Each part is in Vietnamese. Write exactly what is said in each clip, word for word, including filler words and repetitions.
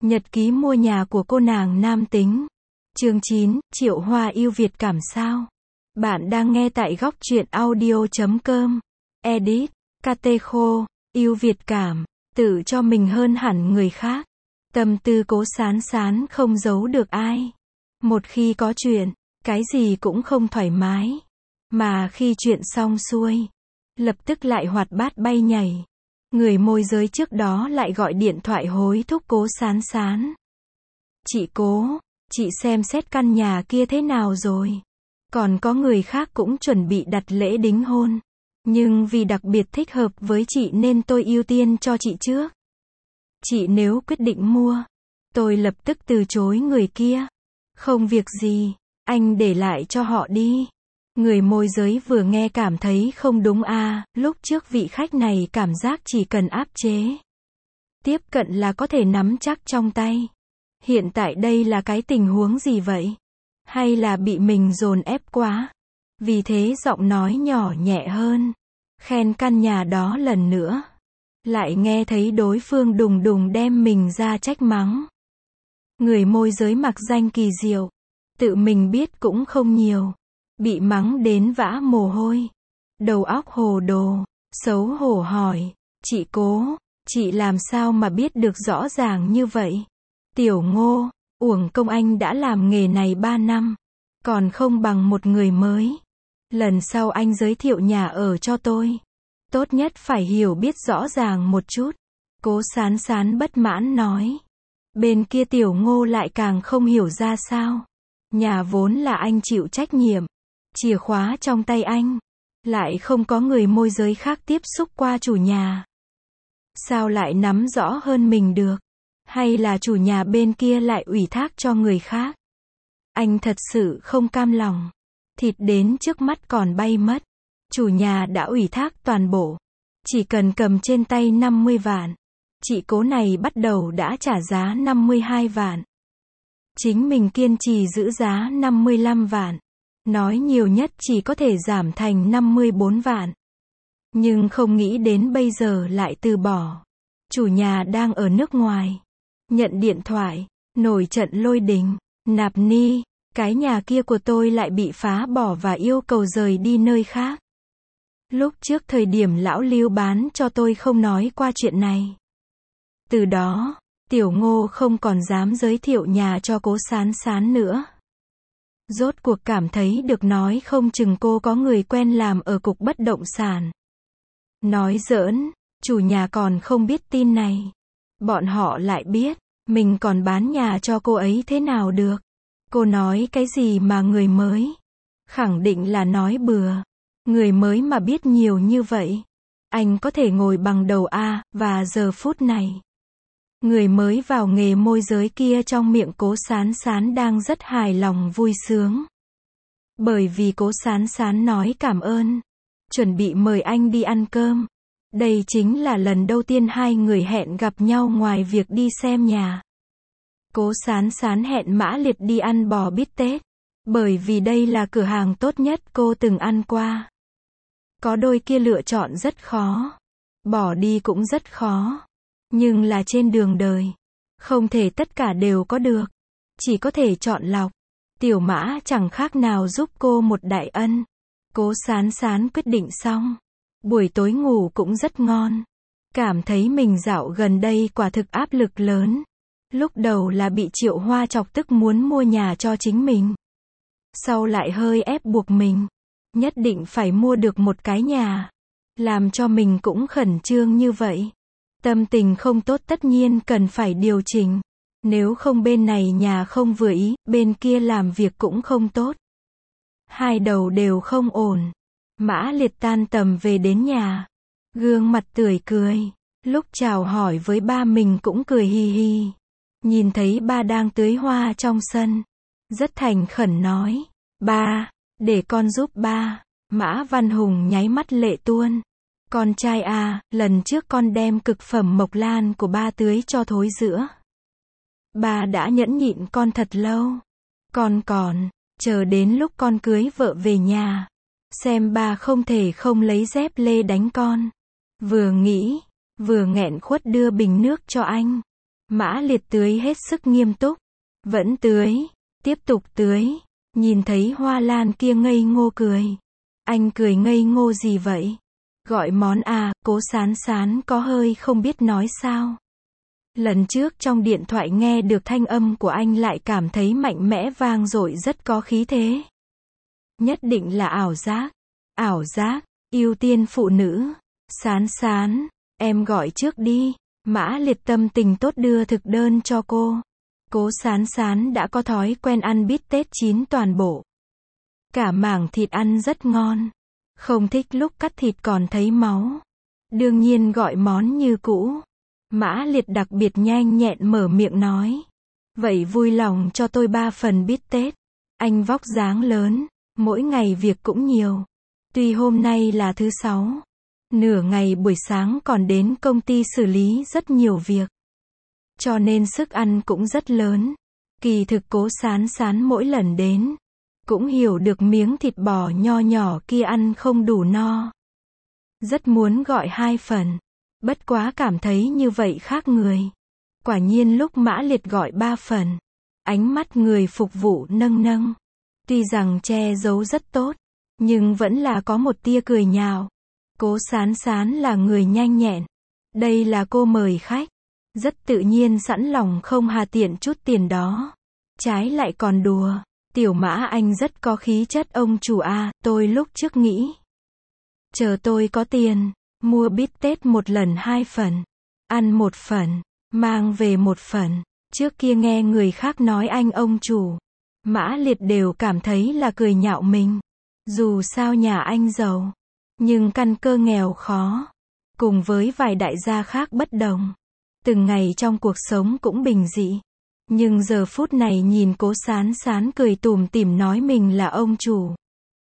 Nhật ký mua nhà của cô nàng nam tính. Chương chín, Triệu Hoa yêu Việt cảm sao? Bạn đang nghe tại góc truyện audio chấm com. Edit, ca tê Khô, yêu Việt cảm, tự cho mình hơn hẳn người khác. Tâm tư Cố Sán Sán không giấu được ai. Một khi có chuyện, cái gì cũng không thoải mái. Mà khi chuyện xong xuôi, lập tức lại hoạt bát bay nhảy. Người môi giới trước đó lại gọi điện thoại hối thúc Cố Sán Sán. Chị Cố, chị xem xét căn nhà kia thế nào rồi? Còn có người khác cũng chuẩn bị đặt lễ đính hôn. Nhưng vì đặc biệt thích hợp với chị nên tôi ưu tiên cho chị trước. Chị nếu quyết định mua, tôi lập tức từ chối người kia. Không việc gì, anh để lại cho họ đi. Người môi giới vừa nghe cảm thấy không đúng à, lúc trước vị khách này cảm giác chỉ cần áp chế. Tiếp cận là có thể nắm chắc trong tay. Hiện tại đây là cái tình huống gì vậy? Hay là bị mình dồn ép quá? Vì thế giọng nói nhỏ nhẹ hơn. Khen căn nhà đó lần nữa. Lại nghe thấy đối phương đùng đùng đem mình ra trách mắng. Người môi giới mặc danh kỳ diệu. Tự mình biết cũng không nhiều. Bị mắng đến vã mồ hôi. Đầu óc hồ đồ. Xấu hổ hỏi. Chị Cố, chị làm sao mà biết được rõ ràng như vậy? Tiểu Ngô, uổng công anh đã làm nghề này ba năm. Còn không bằng một người mới. Lần sau anh giới thiệu nhà ở cho tôi. Tốt nhất phải hiểu biết rõ ràng một chút. Cố Sán Sán bất mãn nói. Bên kia Tiểu Ngô lại càng không hiểu ra sao. Nhà vốn là anh chịu trách nhiệm. Chìa khóa trong tay anh. Lại không có người môi giới khác tiếp xúc qua chủ nhà. Sao lại nắm rõ hơn mình được? Hay là chủ nhà bên kia lại ủy thác cho người khác? Anh thật sự không cam lòng. Thịt đến trước mắt còn bay mất. Chủ nhà đã ủy thác toàn bộ. Chỉ cần cầm trên tay năm mươi vạn. Chị Cố này bắt đầu đã trả giá năm mươi hai vạn. Chính mình kiên trì giữ giá năm mươi lăm vạn. Nói nhiều nhất chỉ có thể giảm thành năm mươi bốn vạn. Nhưng không nghĩ đến bây giờ lại từ bỏ. Chủ nhà đang ở nước ngoài. Nhận điện thoại, nổi trận lôi đình. Nạp Ni, cái nhà kia của tôi lại bị phá bỏ và yêu cầu rời đi nơi khác. Lúc trước thời điểm lão Lưu bán cho tôi không nói qua chuyện này. Từ đó, Tiểu Ngô không còn dám giới thiệu nhà cho Cố Sán Sán nữa. Rốt cuộc cảm thấy được nói không chừng cô có người quen làm ở cục bất động sản. Nói giỡn, chủ nhà còn không biết tin này. Bọn họ lại biết, mình còn bán nhà cho cô ấy thế nào được. Cô nói cái gì mà người mới? Khẳng định là nói bừa. Người mới mà biết nhiều như vậy. Anh có thể ngồi bằng đầu A, và giờ phút này. Người mới vào nghề môi giới kia trong miệng Cố Sán Sán đang rất hài lòng vui sướng. Bởi vì Cố Sán Sán nói cảm ơn. Chuẩn bị mời anh đi ăn cơm. Đây chính là lần đầu tiên hai người hẹn gặp nhau ngoài việc đi xem nhà. Cố Sán Sán hẹn Mã Liệt đi ăn bò bít tết. Bởi vì đây là cửa hàng tốt nhất cô từng ăn qua. Có đôi kia lựa chọn rất khó. Bỏ đi cũng rất khó. Nhưng là trên đường đời. Không thể tất cả đều có được. Chỉ có thể chọn lọc. Tiểu Mã chẳng khác nào giúp cô một đại ân. Cố Sán Sán quyết định xong. Buổi tối ngủ cũng rất ngon. Cảm thấy mình dạo gần đây quả thực áp lực lớn. Lúc đầu là bị Triệu Hoa chọc tức muốn mua nhà cho chính mình. Sau lại hơi ép buộc mình. Nhất định phải mua được một cái nhà. Làm cho mình cũng khẩn trương như vậy. Tâm tình không tốt tất nhiên cần phải điều chỉnh. Nếu không bên này nhà không vừa ý, bên kia làm việc cũng không tốt. Hai đầu đều không ổn. Mã Liệt tan tầm về đến nhà. Gương mặt tươi cười. Lúc chào hỏi với ba mình cũng cười hi hi. Nhìn thấy ba đang tưới hoa trong sân. Rất thành khẩn nói. Ba, để con giúp ba. Mã Văn Hùng nháy mắt lệ tuôn. Con trai à, lần trước con đem cực phẩm mộc lan của ba tưới cho thối rữa. Ba đã nhẫn nhịn con thật lâu. Con còn, chờ đến lúc con cưới vợ về nhà. Xem ba không thể không lấy dép lê đánh con. Vừa nghĩ, vừa nghẹn khuất đưa bình nước cho anh. Mã Liệt tưới hết sức nghiêm túc. Vẫn tưới. Tiếp tục tưới. Nhìn thấy Hoa Lan kia ngây ngô cười. Anh cười ngây ngô gì vậy? Gọi món à, Cố Sán Sán có hơi không biết nói sao. Lần trước trong điện thoại nghe được thanh âm của anh lại cảm thấy mạnh mẽ vang dội rất có khí thế. Nhất định là ảo giác. Ảo giác, ưu tiên phụ nữ. Sán Sán, em gọi trước đi. Mã Liệt tâm tình tốt đưa thực đơn cho cô. Cố Sán Sán đã có thói quen ăn bít tết chín toàn bộ. Cả mảng thịt ăn rất ngon. Không thích lúc cắt thịt còn thấy máu. Đương nhiên gọi món như cũ. Mã Liệt đặc biệt nhanh nhẹn mở miệng nói. Vậy vui lòng cho tôi ba phần bít tết. Anh vóc dáng lớn, mỗi ngày việc cũng nhiều. Tuy hôm nay là thứ sáu, nửa ngày buổi sáng còn đến công ty xử lý rất nhiều việc. Cho nên sức ăn cũng rất lớn. Kỳ thực Cố Sán Sán mỗi lần đến, cũng hiểu được miếng thịt bò nho nhỏ kia ăn không đủ no. Rất muốn gọi hai phần. Bất quá cảm thấy như vậy khác người. Quả nhiên lúc Mã Liệt gọi ba phần, ánh mắt người phục vụ nâng nâng. Tuy rằng che giấu rất tốt, nhưng vẫn là có một tia cười nhạo. Cố Sán Sán là người nhanh nhẹn. Đây là cô mời khách. Rất tự nhiên sẵn lòng không hà tiện chút tiền đó. Trái lại còn đùa. Tiểu Mã anh rất có khí chất ông chủ à, tôi lúc trước nghĩ. Chờ tôi có tiền, mua bít tết một lần hai phần. Ăn một phần, mang về một phần. Trước kia nghe người khác nói anh ông chủ, Mã Liệt đều cảm thấy là cười nhạo mình. Dù sao nhà anh giàu, nhưng căn cơ nghèo khó. Cùng với vài đại gia khác bất đồng. Từng ngày trong cuộc sống cũng bình dị. Nhưng giờ phút này nhìn Cố Sán Sán cười tủm tỉm nói mình là ông chủ.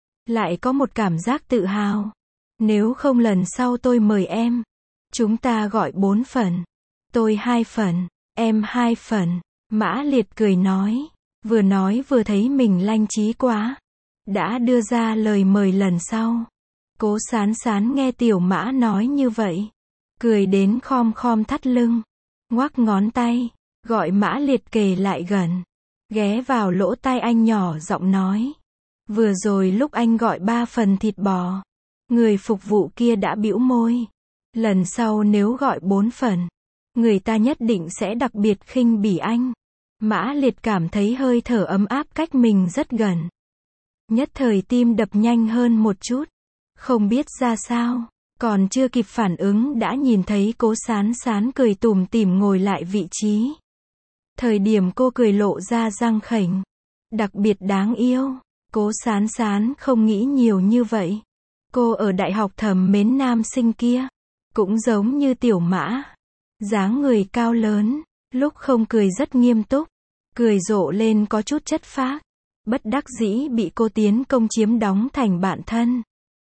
Lại có một cảm giác tự hào. Nếu không lần sau tôi mời em. Chúng ta gọi bốn phần. Tôi hai phần, em hai phần. Mã Liệt cười nói. Vừa nói vừa thấy mình lanh trí quá. Đã đưa ra lời mời lần sau. Cố Sán Sán nghe Tiểu Mã nói như vậy. Cười đến khom khom thắt lưng. Ngoắc ngón tay. Gọi Mã Liệt kề lại gần. Ghé vào lỗ tai anh nhỏ giọng nói. Vừa rồi lúc anh gọi ba phần thịt bò, người phục vụ kia đã bĩu môi. Lần sau nếu gọi bốn phần, người ta nhất định sẽ đặc biệt khinh bỉ anh. Mã Liệt cảm thấy hơi thở ấm áp cách mình rất gần. Nhất thời tim đập nhanh hơn một chút. Không biết ra sao. Còn chưa kịp phản ứng đã nhìn thấy Cố Sán Sán cười tủm tỉm ngồi lại vị trí. Thời điểm cô cười lộ ra răng khểnh. Đặc biệt đáng yêu. Cố Sán Sán không nghĩ nhiều như vậy. Cô ở đại học thầm mến nam sinh kia. Cũng giống như Tiểu Mã. Dáng người cao lớn. Lúc không cười rất nghiêm túc. Cười rộ lên có chút chất phác. Bất đắc dĩ bị cô tiến công chiếm đóng thành bạn thân.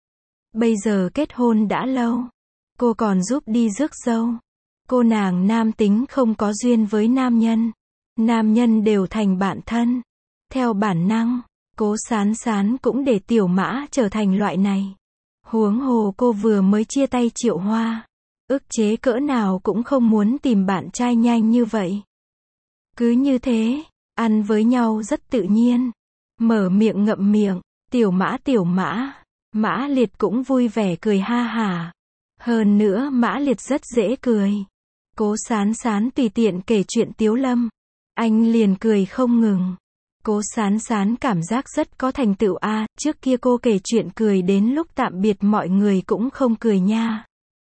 Bây giờ kết hôn đã lâu. Cô còn giúp đi rước dâu. Cô nàng nam tính không có duyên với nam nhân. Nam nhân đều thành bạn thân. Theo bản năng, Cố Sán Sán cũng để Tiểu Mã trở thành loại này. Huống hồ cô vừa mới chia tay Triệu Hoa. Ức chế cỡ nào cũng không muốn tìm bạn trai nhanh như vậy. Cứ như thế, ăn với nhau rất tự nhiên. Mở miệng ngậm miệng, Tiểu Mã Tiểu Mã. Mã Liệt cũng vui vẻ cười ha hả. Hơn nữa Mã Liệt rất dễ cười. Cố Sán Sán tùy tiện kể chuyện Tiếu Lâm. Anh liền cười không ngừng. Cố Sán Sán cảm giác rất có thành tựu a, à, trước kia cô kể chuyện cười đến lúc tạm biệt mọi người cũng không cười nha.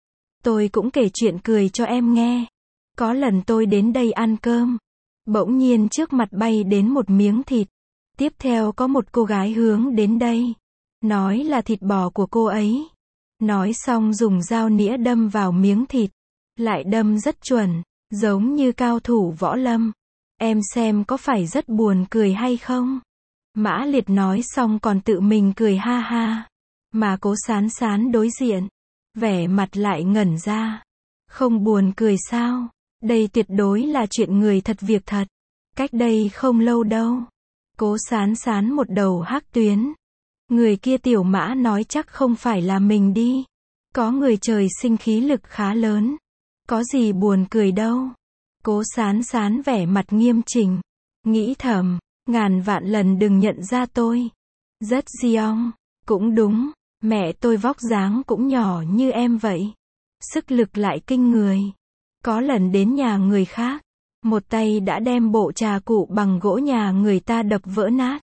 Tôi cũng kể chuyện cười cho em nghe. Có lần tôi đến đây ăn cơm. Bỗng nhiên trước mặt bay đến một miếng thịt. Tiếp theo có một cô gái hướng đến đây. Nói là thịt bò của cô ấy. Nói xong dùng dao nĩa đâm vào miếng thịt. Lại đâm rất chuẩn, giống như cao thủ võ lâm. Em xem có phải rất buồn cười hay không? Mã Liệt nói xong còn tự mình cười ha ha. Mà Cố Sán Sán đối diện. Vẻ mặt lại ngẩn ra. Không buồn cười sao? Đây tuyệt đối là chuyện người thật việc thật. Cách đây không lâu đâu. Cố Sán Sán một đầu hắc tuyến. Người kia Tiểu Mã nói chắc không phải là mình đi. Có người trời sinh khí lực khá lớn. Có gì buồn cười đâu. Cố Sán Sán vẻ mặt nghiêm chỉnh, nghĩ thầm, ngàn vạn lần đừng nhận ra tôi. Rất Giong, cũng đúng, mẹ tôi vóc dáng cũng nhỏ như em vậy. Sức lực lại kinh người. Có lần đến nhà người khác, một tay đã đem bộ trà cụ bằng gỗ nhà người ta đập vỡ nát.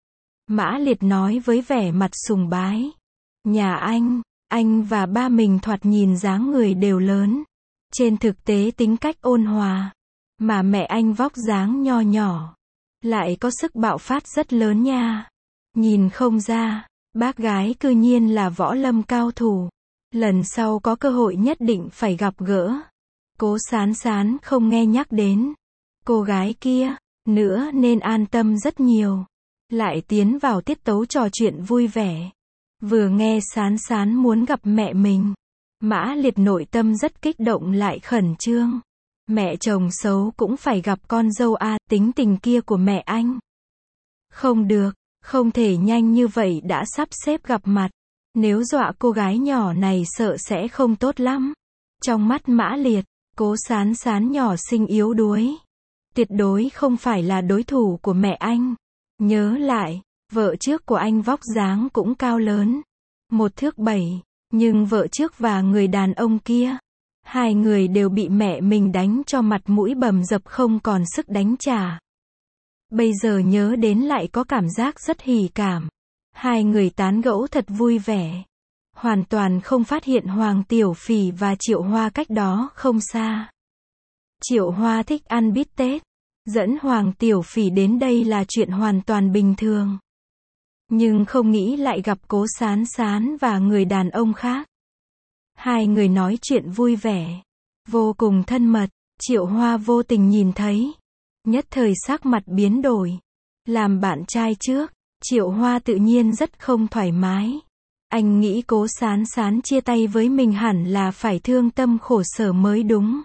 Mã Liệt nói với vẻ mặt sùng bái. Nhà anh, anh và ba mình thoạt nhìn dáng người đều lớn. Trên thực tế tính cách ôn hòa. Mà mẹ anh vóc dáng nho nhỏ. Lại có sức bạo phát rất lớn nha. Nhìn không ra, bác gái cư nhiên là võ lâm cao thủ. Lần sau có cơ hội nhất định phải gặp gỡ. Cố Sán Sán không nghe nhắc đến cô gái kia nữa nên an tâm rất nhiều. Lại tiến vào tiết tấu trò chuyện vui vẻ. Vừa nghe Sán Sán muốn gặp mẹ mình, Mã Liệt nội tâm rất kích động lại khẩn trương. Mẹ chồng xấu cũng phải gặp con dâu a, tính tình kia của mẹ anh. Không được, không thể nhanh như vậy đã sắp xếp gặp mặt. Nếu dọa cô gái nhỏ này sợ sẽ không tốt lắm. Trong mắt Mã Liệt, Cố Sán Sán nhỏ xinh yếu đuối. Tuyệt đối không phải là đối thủ của mẹ anh. Nhớ lại, vợ trước của anh vóc dáng cũng cao lớn. Một thước bảy, nhưng vợ trước và người đàn ông kia. Hai người đều bị mẹ mình đánh cho mặt mũi bầm dập không còn sức đánh trả. Bây giờ nhớ đến lại có cảm giác rất hỉ cảm. Hai người tán gẫu thật vui vẻ. Hoàn toàn không phát hiện Hoàng Tiểu Phỉ và Triệu Hoa cách đó không xa. Triệu Hoa thích ăn bít tết. Dẫn Hoàng Tiểu Phỉ đến đây là chuyện hoàn toàn bình thường. Nhưng không nghĩ lại gặp Cố Sán Sán và người đàn ông khác. Hai người nói chuyện vui vẻ. Vô cùng thân mật. Triệu Hoa vô tình nhìn thấy. Nhất thời sắc mặt biến đổi. Làm bạn trai trước, Triệu Hoa tự nhiên rất không thoải mái. Anh nghĩ Cố Sán Sán chia tay với mình hẳn là phải thương tâm khổ sở mới đúng.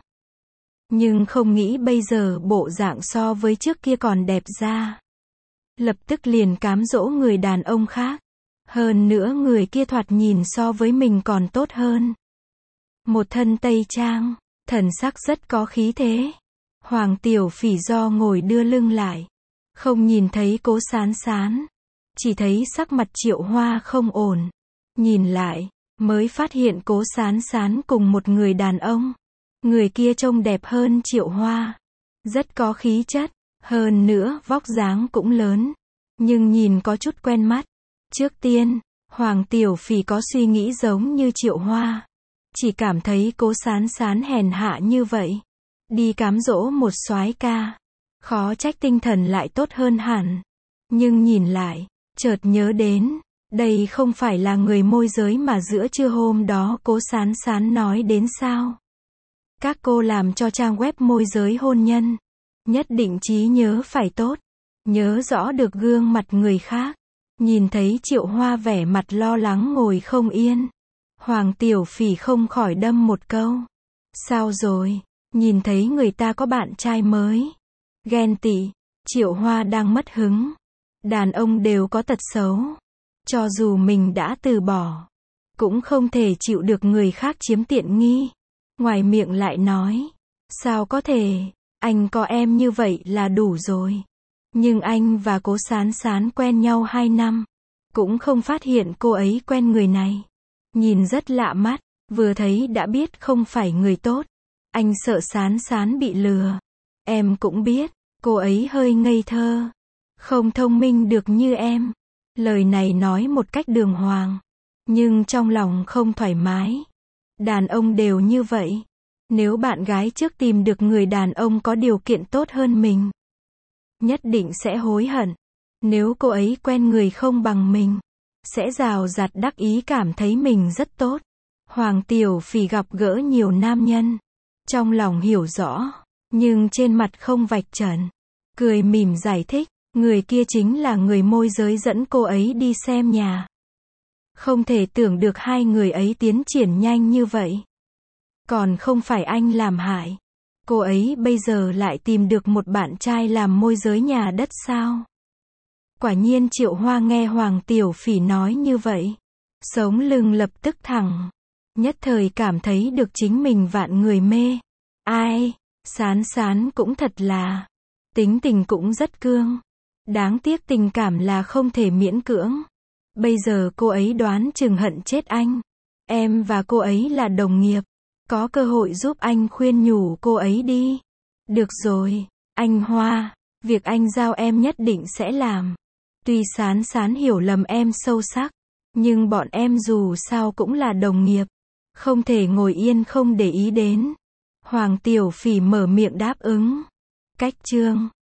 Nhưng không nghĩ bây giờ bộ dạng so với trước kia còn đẹp ra. Lập tức liền cám dỗ người đàn ông khác. Hơn nữa người kia thoạt nhìn so với mình còn tốt hơn. Một thân tây trang, thần sắc rất có khí thế. Hoàng Tiểu Phỉ do ngồi đưa lưng lại. Không nhìn thấy Cố Sán Sán. Chỉ thấy sắc mặt Triệu Hoa không ổn. Nhìn lại, mới phát hiện Cố Sán Sán cùng một người đàn ông. Người kia trông đẹp hơn Triệu Hoa. Rất có khí chất. Hơn nữa, vóc dáng cũng lớn. Nhưng nhìn có chút quen mắt. Trước tiên, Hoàng Tiểu Phỉ có suy nghĩ giống như Triệu Hoa. Chỉ cảm thấy Cố Sán Sán hèn hạ như vậy. Đi cám dỗ một soái ca. Khó trách tinh thần lại tốt hơn hẳn. Nhưng nhìn lại, chợt nhớ đến. Đây không phải là người môi giới mà giữa trưa hôm đó Cố Sán Sán nói đến sao. Các cô làm cho trang web môi giới hôn nhân. Nhất định trí nhớ phải tốt. Nhớ rõ được gương mặt người khác. Nhìn thấy Triệu Hoa vẻ mặt lo lắng ngồi không yên. Hoàng Tiểu Phỉ không khỏi đâm một câu. Sao rồi? Nhìn thấy người ta có bạn trai mới. Ghen tị. Triệu Hoa đang mất hứng. Đàn ông đều có tật xấu. Cho dù mình đã từ bỏ. Cũng không thể chịu được người khác chiếm tiện nghi. Ngoài miệng lại nói. Sao có thể? Anh có em như vậy là đủ rồi. Nhưng anh và Cố Sán Sán quen nhau hai năm. Cũng không phát hiện cô ấy quen người này. Nhìn rất lạ mắt. Vừa thấy đã biết không phải người tốt. Anh sợ Sán Sán bị lừa. Em cũng biết. Cô ấy hơi ngây thơ. Không thông minh được như em. Lời này nói một cách đường hoàng. Nhưng trong lòng không thoải mái. Đàn ông đều như vậy. Nếu bạn gái trước tìm được người đàn ông có điều kiện tốt hơn mình. Nhất định sẽ hối hận. Nếu cô ấy quen người không bằng mình. Sẽ rào rạt đắc ý cảm thấy mình rất tốt. Hoàng Tiểu Phỉ gặp gỡ nhiều nam nhân. Trong lòng hiểu rõ. Nhưng trên mặt không vạch trần. Cười mỉm giải thích. Người kia chính là người môi giới dẫn cô ấy đi xem nhà. Không thể tưởng được hai người ấy tiến triển nhanh như vậy. Còn không phải anh làm hại. Cô ấy bây giờ lại tìm được một bạn trai làm môi giới nhà đất sao? Quả nhiên Triệu Hoa nghe Hoàng Tiểu Phỉ nói như vậy. Sống lưng lập tức thẳng. Nhất thời cảm thấy được chính mình vạn người mê. Ai? Sán Sán cũng thật là, tính tình cũng rất cương. Đáng tiếc tình cảm là không thể miễn cưỡng. Bây giờ cô ấy đoán chừng hận chết anh. Em và cô ấy là đồng nghiệp. Có cơ hội giúp anh khuyên nhủ cô ấy đi. Được rồi, anh Hoa, việc anh giao em nhất định sẽ làm. Tuy Sán Sán hiểu lầm em sâu sắc, nhưng bọn em dù sao cũng là đồng nghiệp. Không thể ngồi yên không để ý đến. Hoàng Tiểu Phỉ mở miệng đáp ứng. Cách chương